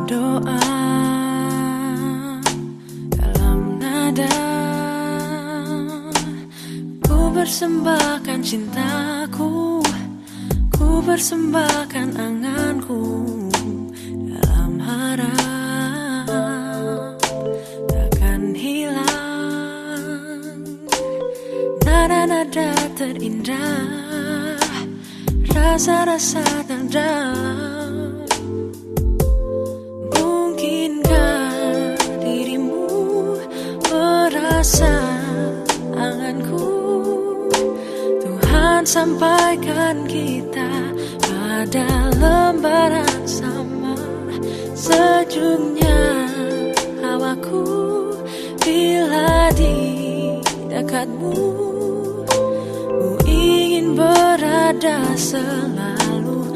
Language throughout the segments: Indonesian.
doa dalam nada, ku persembahkan cintaku, ku persembahkan anganku, dalam harap takkan hilang nada-nada terindah, rasa-rasa terdalam. Mungkinkah dirimu merasa anganku? Tuhan sampaikan kita pada lembaran sama, sejuknya hawaku bila di dekatmu. Ku ingin berada selalu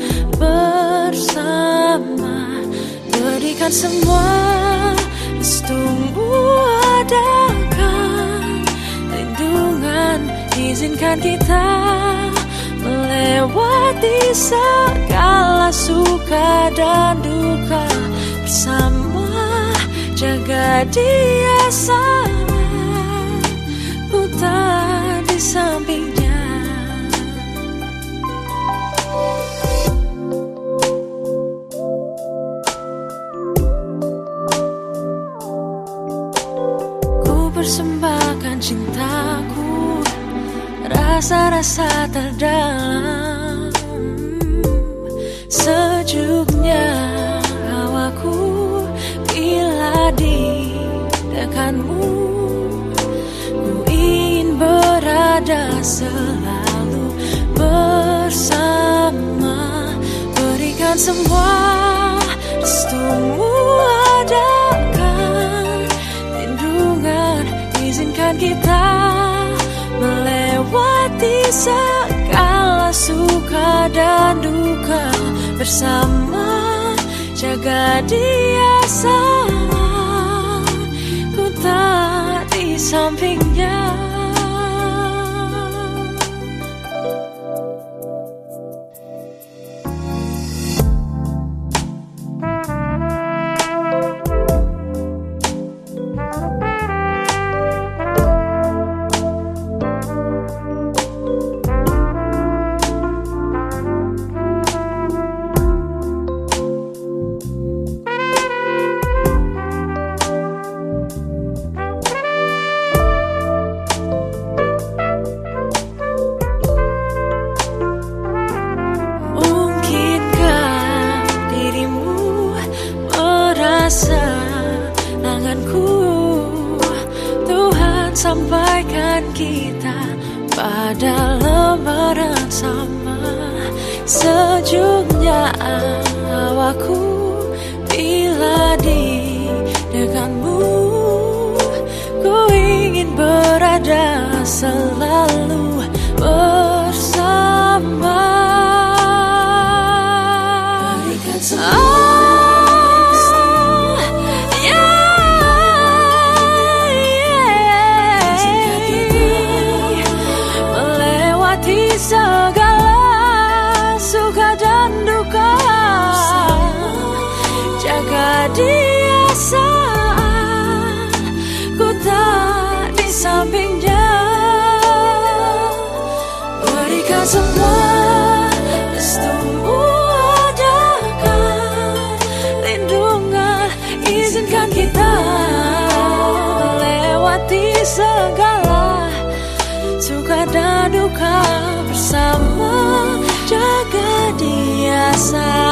bersama, berikan semua restumu, adakan lindungan, izinkan kita melewati segala suka dan duka bersama, jaga dia sama, ku tak di sampingnya. Persembahkan cintaku, rasa-rasa terdalam, sejuknya hawaku bila di dekatmu. Ku ingin berada selalu bersama, berikan semua restumu, adakan lindungan, izinkan kita melewati segala suka dan duka bersama, jaga dia sama, ku tak di sampingnya. Anganku, Tuhan sampaikan kita pada lembaran sama, sejuknya hawaku bila di dekatmu. Ku ingin berada selalu bersama, berikan semua segala suka dan duka, jaga dia saat ku tak di sampingnya. Berikan semua restumu, adakan lindungan, izinkan kita melewati segala suka dan duka bersama, jaga dia sama.